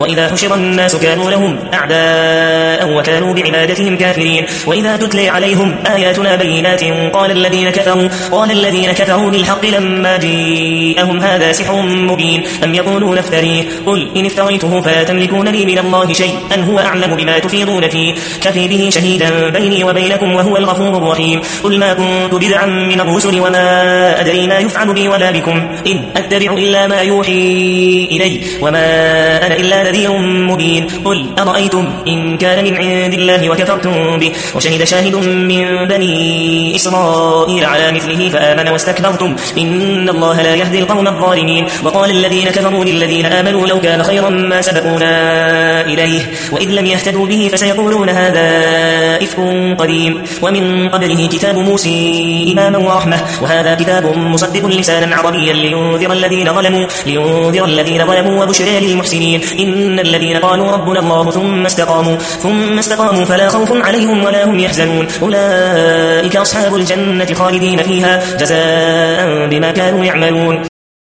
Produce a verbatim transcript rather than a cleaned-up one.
وإذا حشر الناس كانوا لهم أعداء وكانوا بعبادتهم كافرين وإذا تتلي عليهم آياتنا بينات قال الذين كفروا قال الذين كفروا بالحق لما جاءهم هذا سحر مبين أم يقولون افتريه قل إن افتريته فلا تملكون لي من الله شيئا هو أعلم بما تفيضون فيه كفي به شهيدا بيني وبينكم وهو الغفور الرحيم قل ما كنت بدعا من الرسل وما أدري ما يفعل بي ولا بكم إن أتبع إلا ما يوحي إلي وما أنا إلا نذير مبين قل أرأيتم إن كان من عند الله وكفرتم به وشهد شاهد من بني إسرائيل على مثله فآمن واستكبرتم إن الله لا يهدي القوم الظالمين وقال الذين كفروا للذين آمنوا لو كان خيرا ما سبقونا إليه وإذ لم يهتدوا به فسيقولون هذا إفك قديم ومن قبله كتاب موسى إماما ورحمة وهذا كتاب مصدق لسانا عربيا لينذر الذين ظلموا لينذر الذين ظلموا وبشرى للمحسنين إن الذين قالوا ربنا الله ثم استقاموا ثم استقاموا فلا خوف عليهم ولا هم يحزنون أولئك أصحاب الجنة خالدين فيها جزاء بما كانوا يعملون